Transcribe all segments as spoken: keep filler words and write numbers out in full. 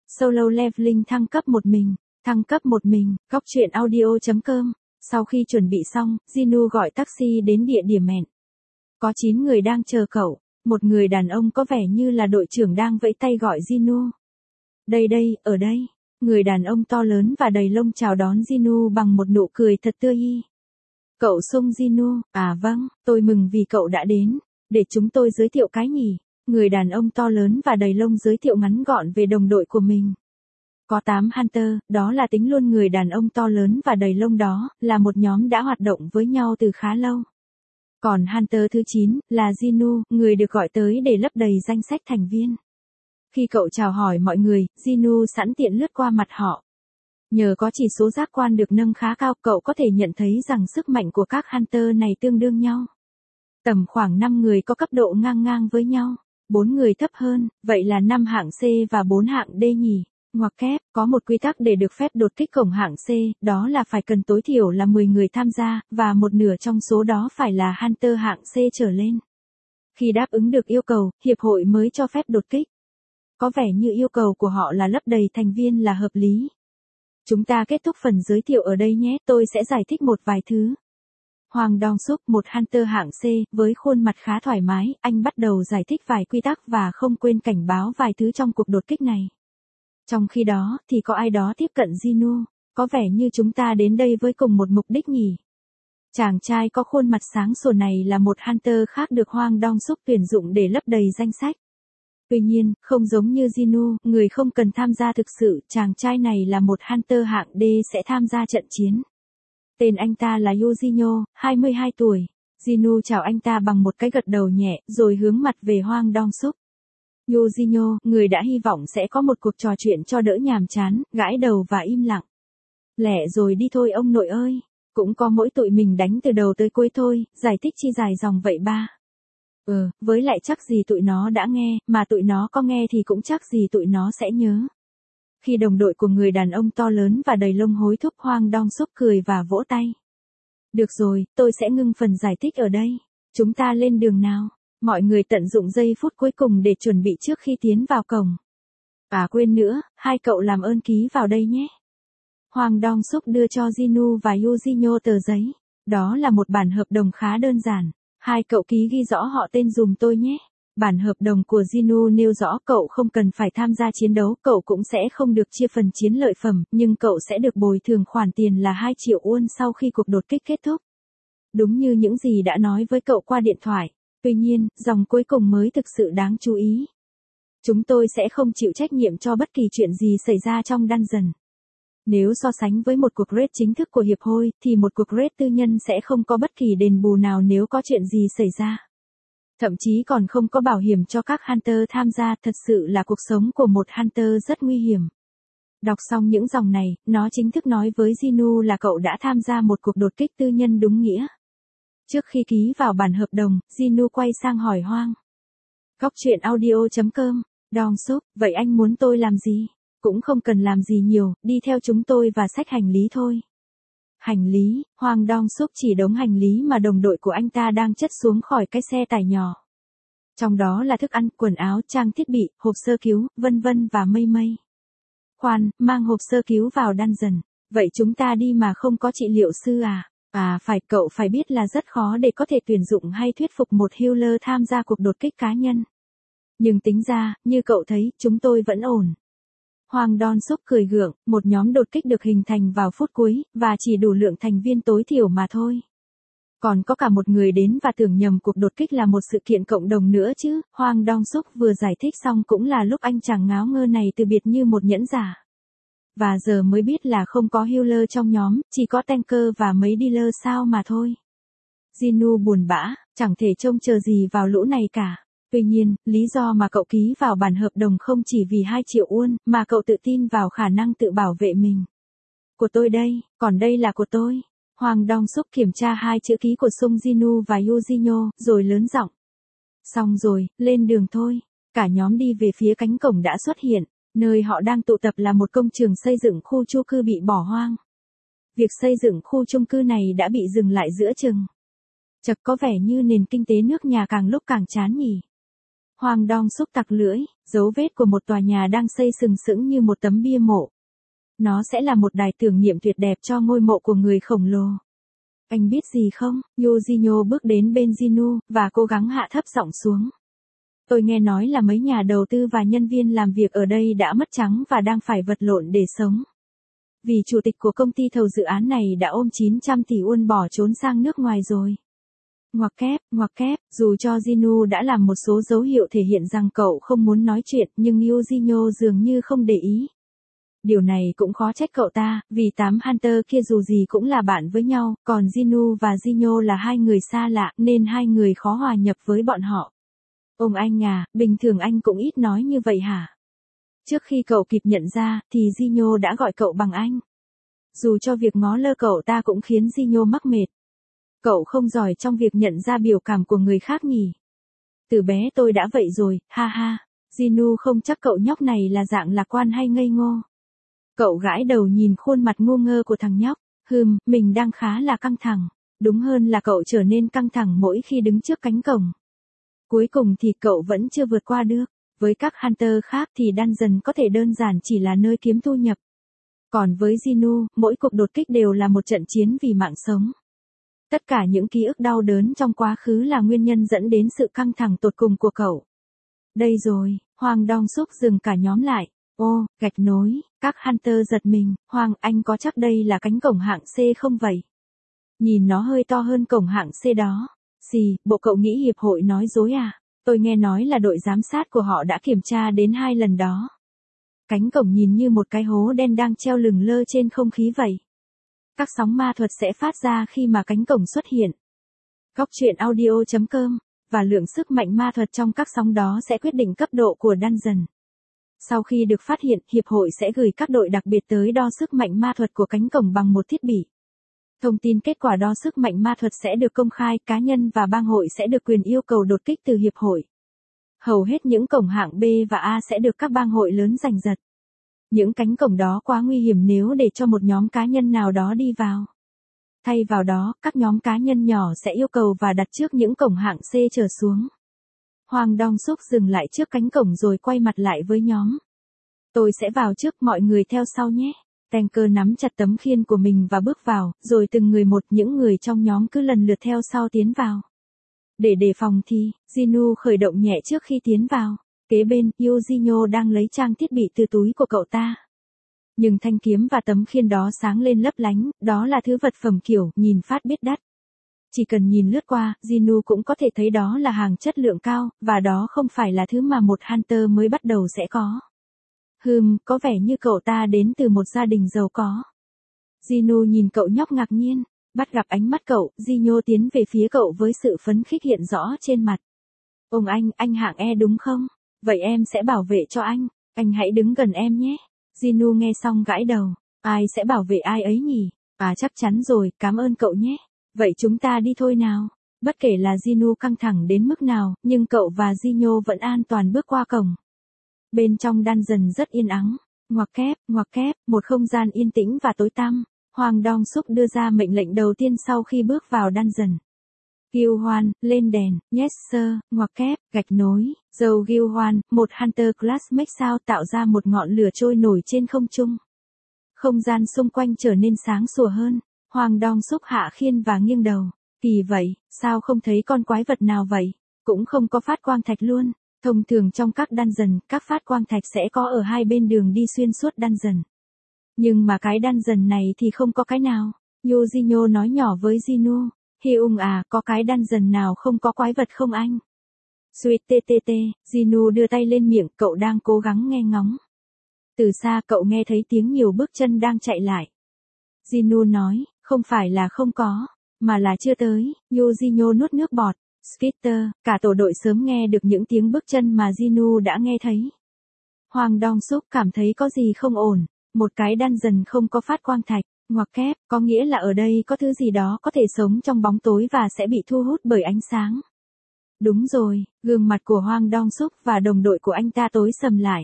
Solo Leveling thăng cấp một mình, thăng cấp một mình, góc truyện audio.com. Sau khi chuẩn bị xong, Jinu gọi taxi đến địa điểm hẹn. Có chín người đang chờ cậu, một người đàn ông có vẻ như là đội trưởng đang vẫy tay gọi Jinu. Đây đây, ở đây. Người đàn ông to lớn và đầy lông chào đón Jinu bằng một nụ cười thật tươi y. Cậu Sung Jinu, à vâng, tôi mừng vì cậu đã đến. Để chúng tôi giới thiệu cái nhỉ. Người đàn ông to lớn và đầy lông giới thiệu ngắn gọn về đồng đội của mình. Có tám Hunter, đó là tính luôn người đàn ông to lớn và đầy lông đó, là một nhóm đã hoạt động với nhau từ khá lâu. Còn Hunter thứ chín, là Jinu, người được gọi tới để lấp đầy danh sách thành viên. Khi cậu chào hỏi mọi người, Jinu sẵn tiện lướt qua mặt họ. Nhờ có chỉ số giác quan được nâng khá cao, cậu có thể nhận thấy rằng sức mạnh của các Hunter này tương đương nhau. Tầm khoảng năm người có cấp độ ngang ngang với nhau, bốn người thấp hơn, vậy là năm hạng C và bốn hạng D nhỉ. Ngoặc kép, có một quy tắc để được phép đột kích cổng hạng C, đó là phải cần tối thiểu là mười người tham gia, và một nửa trong số đó phải là Hunter hạng C trở lên. Khi đáp ứng được yêu cầu, hiệp hội mới cho phép đột kích. Có vẻ như yêu cầu của họ là lấp đầy thành viên là hợp lý. Chúng ta kết thúc phần giới thiệu ở đây nhé, tôi sẽ giải thích một vài thứ. Hwang Dong-suk, một Hunter hạng C, với khuôn mặt khá thoải mái, anh bắt đầu giải thích vài quy tắc và không quên cảnh báo vài thứ trong cuộc đột kích này. Trong khi đó, thì có ai đó tiếp cận Jinu, có vẻ như chúng ta đến đây với cùng một mục đích nhỉ. Chàng trai có khuôn mặt sáng sủa này là một Hunter khác được Hwang Dong-suk tuyển dụng để lấp đầy danh sách. Tuy nhiên, không giống như Jinu, người không cần tham gia thực sự, chàng trai này là một Hunter hạng D sẽ tham gia trận chiến. Tên anh ta là Yujinho, hai mươi hai tuổi. Jinu chào anh ta bằng một cái gật đầu nhẹ, rồi hướng mặt về Hwang Dong-suk. Yujinho, người đã hy vọng sẽ có một cuộc trò chuyện cho đỡ nhàm chán, gãi đầu và im lặng. Lẹ rồi đi thôi ông nội ơi, cũng có mỗi tụi mình đánh từ đầu tới cuối thôi, giải thích chi dài dòng vậy ba. Ừ, với lại chắc gì tụi nó đã nghe, mà tụi nó có nghe thì cũng chắc gì tụi nó sẽ nhớ. Khi đồng đội của người đàn ông to lớn và đầy lông hối thúc, Hwang Dong-suk cười và vỗ tay. Được rồi, tôi sẽ ngưng phần giải thích ở đây. Chúng ta lên đường nào. Mọi người tận dụng giây phút cuối cùng để chuẩn bị trước khi tiến vào cổng. À quên nữa, hai cậu làm ơn ký vào đây nhé. Hwang Dong-suk đưa cho Jinu và Yujinho tờ giấy. Đó là một bản hợp đồng khá đơn giản. Hai cậu ký ghi rõ họ tên dùm tôi nhé. Bản hợp đồng của Jinu nêu rõ cậu không cần phải tham gia chiến đấu, cậu cũng sẽ không được chia phần chiến lợi phẩm, nhưng cậu sẽ được bồi thường khoản tiền là hai triệu won sau khi cuộc đột kích kết thúc. Đúng như những gì đã nói với cậu qua điện thoại. Tuy nhiên, dòng cuối cùng mới thực sự đáng chú ý. Chúng tôi sẽ không chịu trách nhiệm cho bất kỳ chuyện gì xảy ra trong dungeon. Nếu so sánh với một cuộc raid chính thức của hiệp hội, thì một cuộc raid tư nhân sẽ không có bất kỳ đền bù nào nếu có chuyện gì xảy ra. Thậm chí còn không có bảo hiểm cho các Hunter tham gia, thật sự là cuộc sống của một Hunter rất nguy hiểm. Đọc xong những dòng này, nó chính thức nói với Jinu là cậu đã tham gia một cuộc đột kích tư nhân đúng nghĩa. Trước khi ký vào bản hợp đồng, Jinu quay sang hỏi Hwang. Góc truyện audio.com, Dong-suk, vậy anh muốn tôi làm gì? Cũng không cần làm gì nhiều, đi theo chúng tôi và xách hành lý thôi. Hành lý, Hwang Dong-suk chỉ đống hành lý mà đồng đội của anh ta đang chất xuống khỏi cái xe tải nhỏ. Trong đó là thức ăn, quần áo, trang thiết bị, hộp sơ cứu, vân vân và mây mây. Khoan, mang hộp sơ cứu vào dungeon. Vậy chúng ta đi mà không có trị liệu sư à? À phải, cậu phải biết là rất khó để có thể tuyển dụng hay thuyết phục một healer tham gia cuộc đột kích cá nhân. Nhưng tính ra, như cậu thấy, chúng tôi vẫn ổn. Hwang Dong-suk cười gượng, một nhóm đột kích được hình thành vào phút cuối, và chỉ đủ lượng thành viên tối thiểu mà thôi. Còn có cả một người đến và tưởng nhầm cuộc đột kích là một sự kiện cộng đồng nữa chứ. Hwang Dong-suk vừa giải thích xong cũng là lúc anh chàng ngáo ngơ này từ biệt như một nhẫn giả. Và giờ mới biết là không có healer trong nhóm, chỉ có tanker và mấy dealer sao mà thôi. Jinu buồn bã, chẳng thể trông chờ gì vào lũ này cả. Tuy nhiên, lý do mà cậu ký vào bản hợp đồng không chỉ vì hai triệu won, mà cậu tự tin vào khả năng tự bảo vệ mình. Của tôi đây, còn đây là của tôi. Hwang Dong-suk kiểm tra hai chữ ký của Sung Jinu và Yujinho, rồi lớn giọng. Xong rồi, lên đường thôi. Cả nhóm đi về phía cánh cổng đã xuất hiện. Nơi họ đang tụ tập là một công trường xây dựng khu chung cư bị bỏ hoang. Việc xây dựng khu chung cư này đã bị dừng lại giữa chừng. Chật, có vẻ như nền kinh tế nước nhà càng lúc càng chán nhỉ. Hoàng Dong Suk tặc lưỡi, dấu vết của một tòa nhà đang xây sừng sững như một tấm bia mộ. Nó sẽ là một đài tưởng niệm tuyệt đẹp cho ngôi mộ của người khổng lồ. Anh biết gì không? Yujinho bước đến bên Jinu, và cố gắng hạ thấp giọng xuống. Tôi nghe nói là mấy nhà đầu tư và nhân viên làm việc ở đây đã mất trắng và đang phải vật lộn để sống. Vì chủ tịch của công ty thầu dự án này đã ôm chín trăm tỷ won bỏ trốn sang nước ngoài rồi. Ngoặc kép, ngoặc kép, dù cho Jinu đã làm một số dấu hiệu thể hiện rằng cậu không muốn nói chuyện, nhưng Yujinho dường như không để ý. Điều này cũng khó trách cậu ta, vì tám Hunter kia dù gì cũng là bạn với nhau, còn Jinu và Jinho là hai người xa lạ, nên hai người khó hòa nhập với bọn họ. Ông anh à, bình thường anh cũng ít nói như vậy hả? Trước khi cậu kịp nhận ra, thì Jinho đã gọi cậu bằng anh. Dù cho việc ngó lơ cậu ta cũng khiến Jinho mắc mệt. Cậu không giỏi trong việc nhận ra biểu cảm của người khác nhỉ? Từ bé tôi đã vậy rồi, ha ha. Jinu không chắc cậu nhóc này là dạng lạc quan hay ngây ngô. Cậu gãi đầu nhìn khuôn mặt ngu ngơ của thằng nhóc. Hừm, mình đang khá là căng thẳng. Đúng hơn là cậu trở nên căng thẳng mỗi khi đứng trước cánh cổng. Cuối cùng thì cậu vẫn chưa vượt qua được. Với các Hunter khác thì dungeon có thể đơn giản chỉ là nơi kiếm thu nhập. Còn với Jinu, mỗi cuộc đột kích đều là một trận chiến vì mạng sống. Tất cả những ký ức đau đớn trong quá khứ là nguyên nhân dẫn đến sự căng thẳng tột cùng của cậu. Đây rồi, Hoàng Dong Suk dừng cả nhóm lại. Ô, gạch nối, các Hunter giật mình. Hoàng, anh có chắc đây là cánh cổng hạng C không vậy? Nhìn nó hơi to hơn cổng hạng C đó. Xì, bộ cậu nghĩ hiệp hội nói dối à? Tôi nghe nói là đội giám sát của họ đã kiểm tra đến hai lần đó. Cánh cổng nhìn như một cái hố đen đang treo lửng lơ trên không khí vậy. Các sóng ma thuật sẽ phát ra khi mà cánh cổng xuất hiện. Góc truyện audio chấm com, và lượng sức mạnh ma thuật trong các sóng đó sẽ quyết định cấp độ của dungeon. Sau khi được phát hiện, hiệp hội sẽ gửi các đội đặc biệt tới đo sức mạnh ma thuật của cánh cổng bằng một thiết bị. Thông tin kết quả đo sức mạnh ma thuật sẽ được công khai, cá nhân và bang hội sẽ được quyền yêu cầu đột kích từ hiệp hội. Hầu hết những cổng hạng B và A sẽ được các bang hội lớn giành giật. Những cánh cổng đó quá nguy hiểm nếu để cho một nhóm cá nhân nào đó đi vào. Thay vào đó, các nhóm cá nhân nhỏ sẽ yêu cầu và đặt trước những cổng hạng C trở xuống. Hoàng Dong Suk dừng lại trước cánh cổng rồi quay mặt lại với nhóm. Tôi sẽ vào trước, mọi người theo sau nhé. Tanker nắm chặt tấm khiên của mình và bước vào, rồi từng người một, những người trong nhóm cứ lần lượt theo sau tiến vào. Để đề phòng thì, Jinu khởi động nhẹ trước khi tiến vào. Kế bên, Yujinho đang lấy trang thiết bị từ túi của cậu ta. Nhưng thanh kiếm và tấm khiên đó sáng lên lấp lánh, đó là thứ vật phẩm kiểu, nhìn phát biết đắt. Chỉ cần nhìn lướt qua, Jinu cũng có thể thấy đó là hàng chất lượng cao, và đó không phải là thứ mà một Hunter mới bắt đầu sẽ có. Hừm, có vẻ như cậu ta đến từ một gia đình giàu có. Jinu nhìn cậu nhóc ngạc nhiên, bắt gặp ánh mắt cậu, Jinho tiến về phía cậu với sự phấn khích hiện rõ trên mặt. Ông anh, anh hạng E đúng không? Vậy em sẽ bảo vệ cho anh, anh hãy đứng gần em nhé. Jinu nghe xong gãi đầu, ai sẽ bảo vệ ai ấy nhỉ? À chắc chắn rồi, cảm ơn cậu nhé. Vậy chúng ta đi thôi nào. Bất kể là Jinu căng thẳng đến mức nào, nhưng cậu và Jinho vẫn an toàn bước qua cổng. Bên trong dungeon rất yên ắng, ngoặc kép, ngoặc kép, một không gian yên tĩnh và tối tăm. Hoàng Dong Suk đưa ra mệnh lệnh đầu tiên sau khi bước vào dungeon. Gilhoan, lên đèn, yes sir, ngoặc kép, gạch nối, dầu Gilhoan, một Hunter Class Make sao tạo ra một ngọn lửa trôi nổi trên không trung. Không gian xung quanh trở nên sáng sủa hơn. Hoàng Dong Suk hạ khiên và nghiêng đầu. Kỳ vậy, sao không thấy con quái vật nào vậy? Cũng không có phát quang thạch luôn. Thông thường trong các dungeon, các phát quang thạch sẽ có ở hai bên đường đi xuyên suốt dungeon. Nhưng mà cái dungeon này thì không có cái nào. Yujinho nói nhỏ với Jinu. Hyung à, có cái dungeon nào không có quái vật không anh? Sweet ttt, Jinu đưa tay lên miệng, cậu đang cố gắng nghe ngóng. Từ xa cậu nghe thấy tiếng nhiều bước chân đang chạy lại. Jinu nói, không phải là không có, mà là chưa tới. Yujinho nuốt nước bọt. Skitter, cả tổ đội sớm nghe được những tiếng bước chân mà Jinu đã nghe thấy. Hoàng Dong Suk cảm thấy có gì không ổn. Một cái dungeon không có phát quang thạch, ngoặc kép, có nghĩa là ở đây có thứ gì đó có thể sống trong bóng tối và sẽ bị thu hút bởi ánh sáng. Đúng rồi, gương mặt của Hoàng Dong Suk và đồng đội của anh ta tối sầm lại.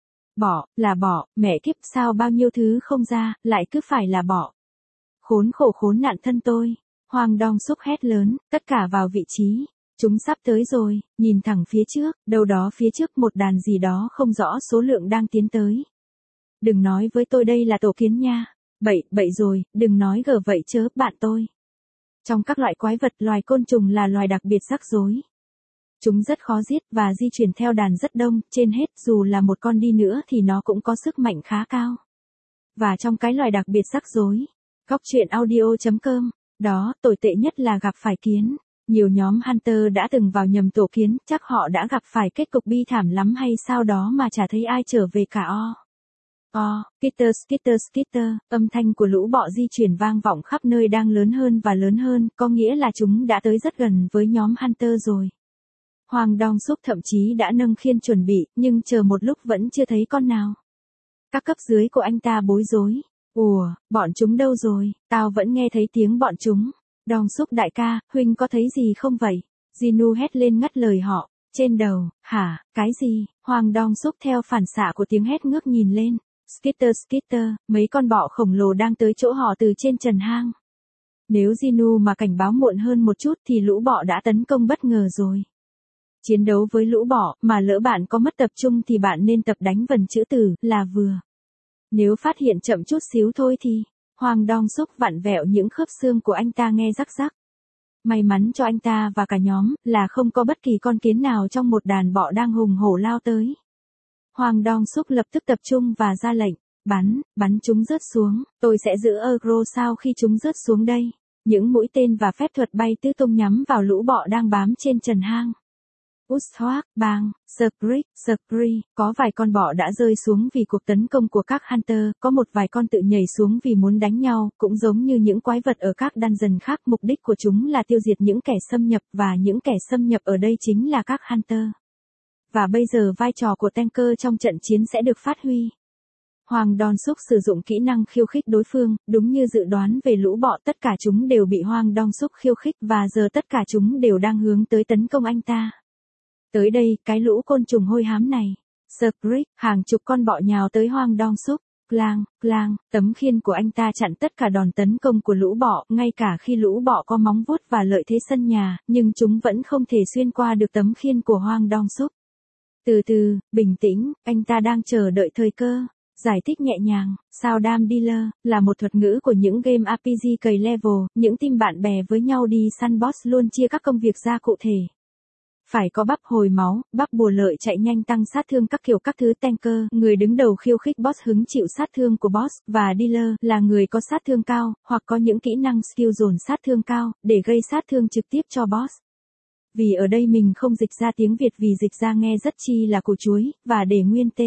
Bỏ, là bỏ, mẹ kiếp sao bao nhiêu thứ không ra, lại cứ phải là bỏ. Khốn khổ khốn nạn thân tôi. Hoàng Dong Suk hét lớn, tất cả vào vị trí. Chúng sắp tới rồi, nhìn thẳng phía trước, đâu đó phía trước một đàn gì đó không rõ số lượng đang tiến tới. Đừng nói với tôi đây là tổ kiến nha. Bậy, bậy rồi, đừng nói gở vậy chớ, bạn tôi. Trong các loại quái vật, loài côn trùng là loài đặc biệt rắc rối. Chúng rất khó giết và di chuyển theo đàn rất đông, trên hết dù là một con đi nữa thì nó cũng có sức mạnh khá cao. Và trong cái loài đặc biệt rắc rối, góc truyện audio chấm com, đó, tồi tệ nhất là gặp phải kiến. Nhiều nhóm Hunter đã từng vào nhầm tổ kiến, chắc họ đã gặp phải kết cục bi thảm lắm hay sao đó mà chả thấy ai trở về cả o. O, skitter skitter skitter, âm thanh của lũ bọ di chuyển vang vọng khắp nơi đang lớn hơn và lớn hơn, có nghĩa là chúng đã tới rất gần với nhóm Hunter rồi. Hoàng Dong Suk thậm chí đã nâng khiên chuẩn bị, nhưng chờ một lúc vẫn chưa thấy con nào. Các cấp dưới của anh ta bối rối. Ủa, bọn chúng đâu rồi, tao vẫn nghe thấy tiếng bọn chúng. Dong Suk đại ca, huynh có thấy gì không vậy? Jinu hét lên ngắt lời họ. Trên đầu, hả, cái gì? Hoàng Dong Suk theo phản xạ của tiếng hét ngước nhìn lên. Skitter skitter, mấy con bọ khổng lồ đang tới chỗ họ từ trên trần hang. Nếu Jinu mà cảnh báo muộn hơn một chút thì lũ bọ đã tấn công bất ngờ rồi. Chiến đấu với lũ bọ, mà lỡ bạn có mất tập trung thì bạn nên tập đánh vần chữ từ, là vừa. Nếu phát hiện chậm chút xíu thôi thì, Hoàng Dong Suk vặn vẹo những khớp xương của anh ta nghe rắc rắc. May mắn cho anh ta và cả nhóm, là không có bất kỳ con kiến nào trong một đàn bọ đang hùng hổ lao tới. Hoàng Dong Suk lập tức tập trung và ra lệnh, bắn, bắn chúng rớt xuống, tôi sẽ giữ agro sau khi chúng rớt xuống đây. Những mũi tên và phép thuật bay tứ tung nhắm vào lũ bọ đang bám trên trần hang. Usthoak, bang, Skrik, Skri, có vài con bọ đã rơi xuống vì cuộc tấn công của các Hunter, có một vài con tự nhảy xuống vì muốn đánh nhau, cũng giống như những quái vật ở các dungeon khác, mục đích của chúng là tiêu diệt những kẻ xâm nhập và những kẻ xâm nhập ở đây chính là các Hunter. Và bây giờ vai trò của tanker trong trận chiến sẽ được phát huy. Hoàng Dong Suk sử dụng kỹ năng khiêu khích đối phương, đúng như dự đoán về lũ bọ, tất cả chúng đều bị Hoàng Dong Suk khiêu khích và giờ tất cả chúng đều đang hướng tới tấn công anh ta. Tới đây, cái lũ côn trùng hôi hám này. Skrik, hàng chục con bọ nhào tới Hoàng Dong Suk. Clang, clang, tấm khiên của anh ta chặn tất cả đòn tấn công của lũ bọ, ngay cả khi lũ bọ có móng vuốt và lợi thế sân nhà, nhưng chúng vẫn không thể xuyên qua được tấm khiên của Hoàng Dong Suk. Từ từ, bình tĩnh, anh ta đang chờ đợi thời cơ. Giải thích nhẹ nhàng, Soundam Dealer, là một thuật ngữ của những game rờ pê giê cày level, những team bạn bè với nhau đi săn boss luôn chia các công việc ra cụ thể. Phải có bắp hồi máu, bắp bùa lợi chạy nhanh tăng sát thương các kiểu các thứ tanker, người đứng đầu khiêu khích boss hứng chịu sát thương của boss, và dealer là người có sát thương cao, hoặc có những kỹ năng skill dồn sát thương cao, để gây sát thương trực tiếp cho boss. Vì ở đây mình không dịch ra tiếng Việt vì dịch ra nghe rất chi là củ chuối, và để nguyên tê.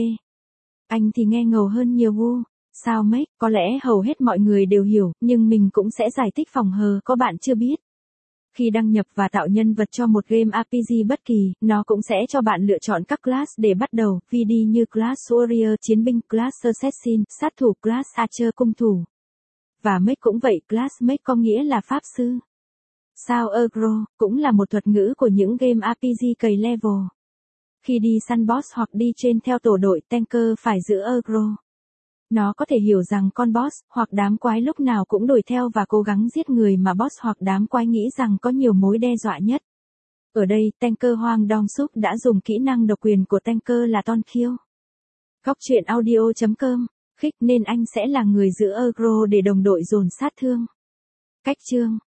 Anh thì nghe ngầu hơn nhiều gu. Sao make, có lẽ hầu hết mọi người đều hiểu, nhưng mình cũng sẽ giải thích phòng hờ có bạn chưa biết. Khi đăng nhập và tạo nhân vật cho một game rờ pê giê bất kỳ, nó cũng sẽ cho bạn lựa chọn các class để bắt đầu, vê đê như class warrior chiến binh, class assassin, sát thủ, class archer cung thủ. Và make cũng vậy, class make có nghĩa là pháp sư. Sao agro, cũng là một thuật ngữ của những game rờ pê giê cày level. Khi đi săn boss hoặc đi trên theo tổ đội, tanker phải giữ agro. Nó có thể hiểu rằng con boss, hoặc đám quái lúc nào cũng đuổi theo và cố gắng giết người mà boss hoặc đám quái nghĩ rằng có nhiều mối đe dọa nhất. Ở đây, tanker Hoàng Dong Suk đã dùng kỹ năng độc quyền của tanker là Ton Kill. Góc truyện audio chấm com, khích nên anh sẽ là người giữ agro để đồng đội dồn sát thương. Cách chương,